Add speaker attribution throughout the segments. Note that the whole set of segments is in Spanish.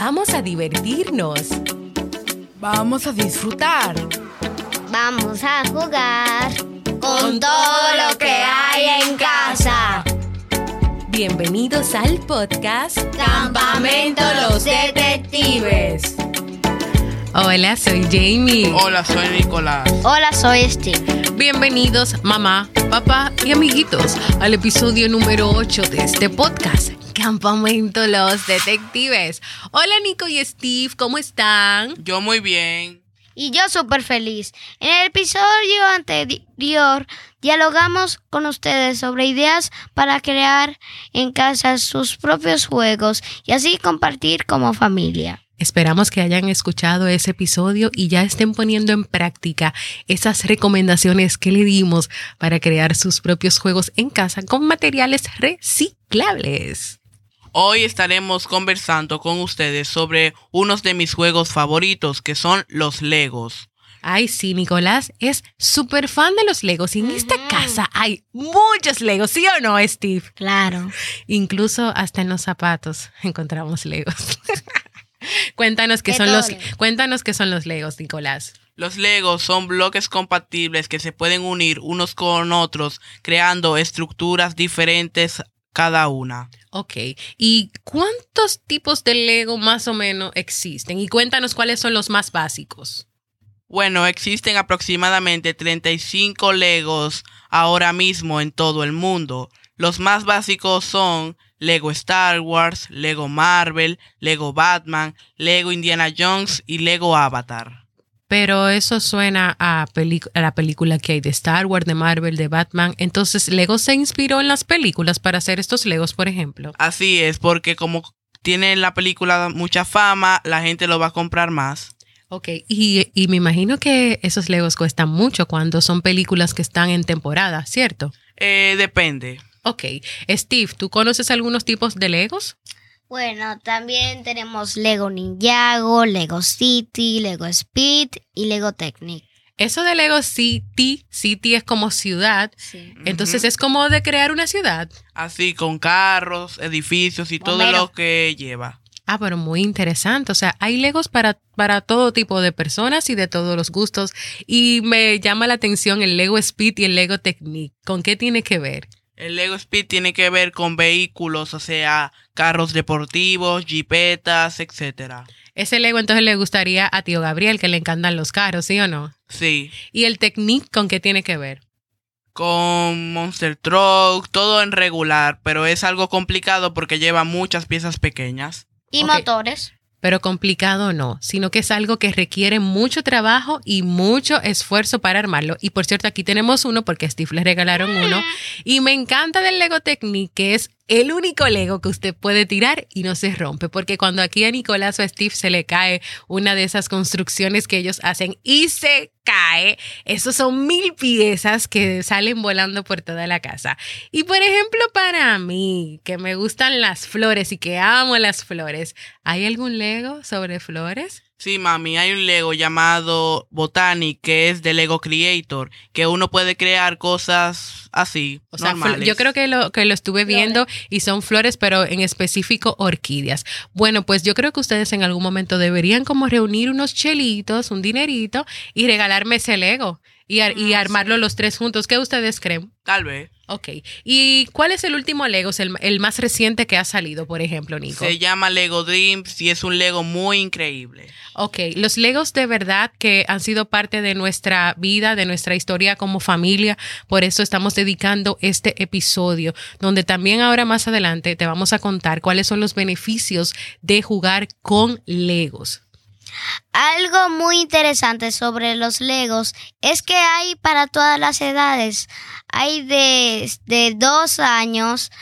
Speaker 1: Vamos a divertirnos.
Speaker 2: Vamos a disfrutar.
Speaker 3: Vamos a jugar con todo lo que hay en casa.
Speaker 1: Bienvenidos al podcast
Speaker 3: Campamento Los Detectives.
Speaker 1: Hola, soy Jamie.
Speaker 4: Hola, soy Nicolás.
Speaker 3: Hola, soy Steve.
Speaker 1: Bienvenidos, mamá, papá y amiguitos, al episodio número 8 de este podcast, Campamento Los Detectives. Hola, Nico y Steve, ¿cómo están?
Speaker 4: Yo muy bien.
Speaker 3: Y yo súper feliz. En el episodio anterior dialogamos con ustedes sobre ideas para crear en casa sus propios juegos y así compartir como familia.
Speaker 1: Esperamos que hayan escuchado ese episodio y ya estén poniendo en práctica esas recomendaciones que le dimos para crear sus propios juegos en casa con materiales reciclables.
Speaker 4: Hoy estaremos conversando con ustedes sobre unos de mis juegos favoritos, que son los Legos.
Speaker 1: Ay, sí, Nicolás es súper fan de los Legos y en esta casa hay muchos Legos, ¿sí o no, Steve?
Speaker 3: Claro.
Speaker 1: Incluso hasta en los zapatos encontramos Legos. Cuéntanos qué son los Legos, Nicolás.
Speaker 4: Los Legos son bloques compatibles que se pueden unir unos con otros, creando estructuras diferentes cada una.
Speaker 1: Ok, ¿y cuántos tipos de Lego más o menos existen? Y cuéntanos cuáles son los más básicos.
Speaker 4: Bueno, existen aproximadamente 35 Legos ahora mismo en todo el mundo. Los más básicos son Lego Star Wars, Lego Marvel, Lego Batman, Lego Indiana Jones y Lego Avatar.
Speaker 1: Pero eso suena a la película que hay de Star Wars, de Marvel, de Batman. Entonces, ¿Lego se inspiró en las películas para hacer estos Legos, por ejemplo?
Speaker 4: Así es, porque como tiene la película mucha fama, la gente lo va a comprar más.
Speaker 1: Ok, y me imagino que esos Legos cuestan mucho cuando son películas que están en temporada, ¿cierto?
Speaker 4: Depende.
Speaker 1: Ok, Steve, ¿tú conoces algunos tipos de Legos?
Speaker 3: Bueno, también tenemos Lego Ninjago, Lego City, Lego Speed y Lego Technic.
Speaker 1: Eso de Lego City es como ciudad,
Speaker 3: Sí.
Speaker 1: entonces es como de crear una ciudad.
Speaker 4: Así, con carros, edificios y todo lo que lleva.
Speaker 1: Ah, pero muy interesante. O sea, hay Legos para todo tipo de personas y de todos los gustos. Y me llama la atención el Lego Speed y el Lego Technic. ¿Con qué tiene que ver?
Speaker 4: El Lego Speed tiene que ver con vehículos, o sea, carros deportivos, jipetas, etcétera.
Speaker 1: Ese Lego entonces le gustaría a tío Gabriel, que le encantan los carros, ¿sí o no?
Speaker 4: Sí.
Speaker 1: ¿Y el Technic con qué tiene que ver?
Speaker 4: Con Monster Truck, todo en regular, pero es algo complicado porque lleva muchas piezas pequeñas.
Speaker 3: Y
Speaker 1: Ok.
Speaker 3: motores.
Speaker 1: Pero complicado no, sino que es algo que requiere mucho trabajo y mucho esfuerzo para armarlo. Y por cierto, aquí tenemos uno porque a Steve le regalaron uno. Y me encanta del Lego Technic, que es el único Lego que usted puede tirar y no se rompe. Porque cuando aquí a Nicolás o a Steve se le cae una de esas construcciones que ellos hacen y se cae, esos son 1000 piezas que salen volando por toda la casa. Y por ejemplo, para mí, que me gustan las flores y que amo las flores, ¿hay algún Lego sobre flores?
Speaker 4: Sí, mami, hay un Lego llamado Botanic, que es de Lego Creator, que uno puede crear cosas así,
Speaker 1: O sea,
Speaker 4: normales.
Speaker 1: yo creo que lo estuve viendo y son flores, pero en específico orquídeas. Bueno, pues yo creo que ustedes en algún momento deberían como reunir unos chelitos, un dinerito y regalarme ese Lego y armarlo los tres juntos. ¿Qué ustedes creen?
Speaker 4: Tal vez.
Speaker 1: Ok. ¿Y cuál es el último Lego? El más reciente que ha salido, por ejemplo, Nico.
Speaker 4: Se llama Lego Dreams y es un Lego muy increíble.
Speaker 1: Ok, los Legos de verdad que han sido parte de nuestra vida, de nuestra historia como familia, por eso estamos dedicando este episodio, donde también ahora más adelante te vamos a contar cuáles son los beneficios de jugar con Legos.
Speaker 3: Algo muy interesante sobre los Legos es que hay para todas las edades. Hay de 2 años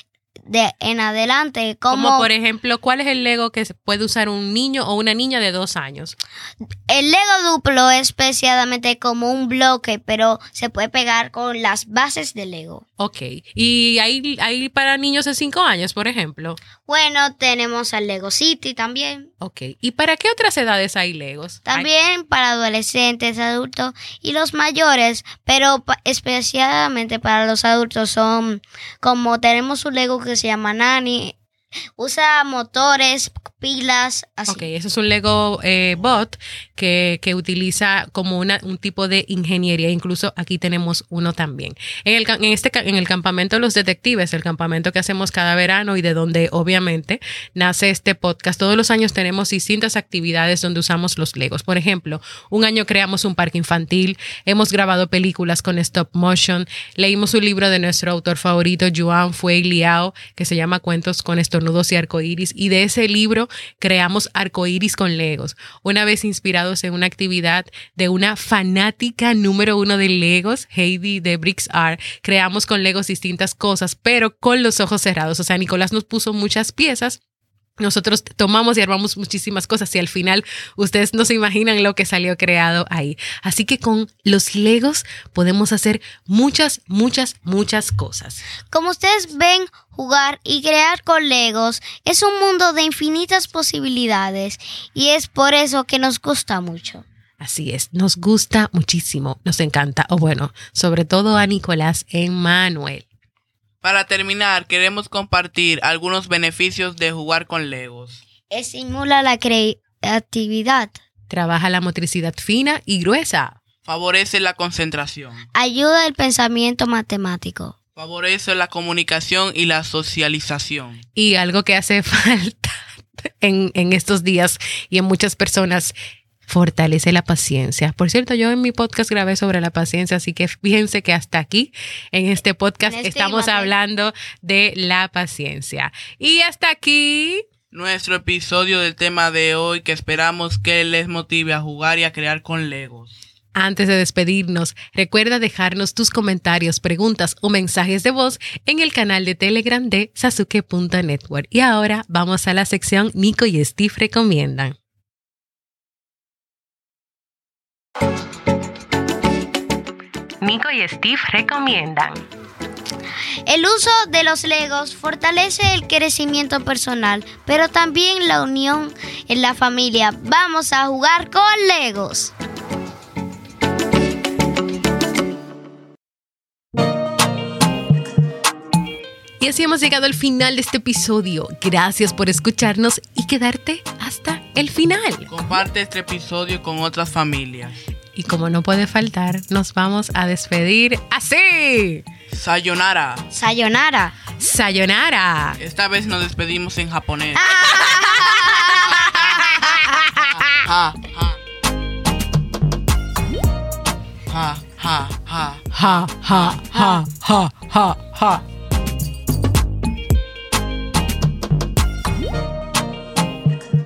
Speaker 3: en adelante.
Speaker 1: Como por ejemplo, ¿cuál es el Lego que puede usar un niño o una niña de 2 años?
Speaker 3: El Lego Duplo es especialmente como un bloque, pero se puede pegar con las bases de Lego.
Speaker 1: Ok. ¿Y hay para niños de 5 años, por ejemplo?
Speaker 3: Bueno, tenemos al Lego City también.
Speaker 1: Ok. ¿Y para qué otras edades hay Legos?
Speaker 3: También para adolescentes, adultos y los mayores, pero especialmente para los adultos son como tenemos un Lego que se llama Nani. Usa motores pilas, así.
Speaker 1: Ok, eso es un Lego bot que utiliza como un tipo de ingeniería. Incluso aquí tenemos uno también. En el campamento de los detectives, el campamento que hacemos cada verano y de donde obviamente nace este podcast, todos los años tenemos distintas actividades donde usamos los Legos. Por ejemplo, un año creamos un parque infantil, hemos grabado películas con stop motion, leímos un libro de nuestro autor favorito, Yuan Fui Liao, que se llama Cuentos con estornudos y arcoíris, y de ese libro creamos arcoíris con Legos. Una vez inspirados en una actividad de una fanática número 1 de Legos, Heidi de Bricks Art, creamos con Legos distintas cosas, pero con los ojos cerrados. O sea, Nicolás nos puso muchas piezas. Nosotros tomamos y armamos muchísimas cosas y al final ustedes no se imaginan lo que salió creado ahí. Así que con los Legos podemos hacer muchas cosas.
Speaker 3: Como ustedes ven, jugar y crear con Legos es un mundo de infinitas posibilidades y es por eso que nos gusta mucho.
Speaker 1: Así es, nos gusta muchísimo, nos encanta. O bueno, sobre todo a Nicolás Emmanuel.
Speaker 4: Para terminar, queremos compartir algunos beneficios de jugar con Legos.
Speaker 3: Estimula la creatividad.
Speaker 1: Trabaja la motricidad fina y gruesa.
Speaker 4: Favorece la concentración.
Speaker 3: Ayuda el pensamiento matemático.
Speaker 4: Favorece la comunicación y la socialización.
Speaker 1: Y algo que hace falta en estos días y en muchas personas, fortalece la paciencia. Por cierto, yo en mi podcast grabé sobre la paciencia, así que fíjense que hasta aquí en este podcast estamos hablando de la paciencia. Y hasta aquí
Speaker 4: nuestro episodio del tema de hoy, que esperamos que les motive a jugar y a crear con Legos.
Speaker 1: Antes de despedirnos, recuerda dejarnos tus comentarios, preguntas o mensajes de voz en el canal de Telegram de Sasuke.network. Y ahora vamos a la sección Nico y Steve recomiendan. Nico y Steve recomiendan.
Speaker 3: El uso de los Legos fortalece el crecimiento personal, pero también la unión en la familia. Vamos a jugar con Legos.
Speaker 1: Y así hemos llegado al final de este episodio. Gracias por escucharnos y quedarte hasta el final.
Speaker 4: Comparte este episodio con otras familias.
Speaker 1: Y como no puede faltar, nos vamos a despedir así.
Speaker 4: Sayonara.
Speaker 3: Sayonara.
Speaker 1: Sayonara.
Speaker 4: Esta vez nos despedimos en japonés.
Speaker 1: Ha, ha, ha, ha, ha, ha, ha.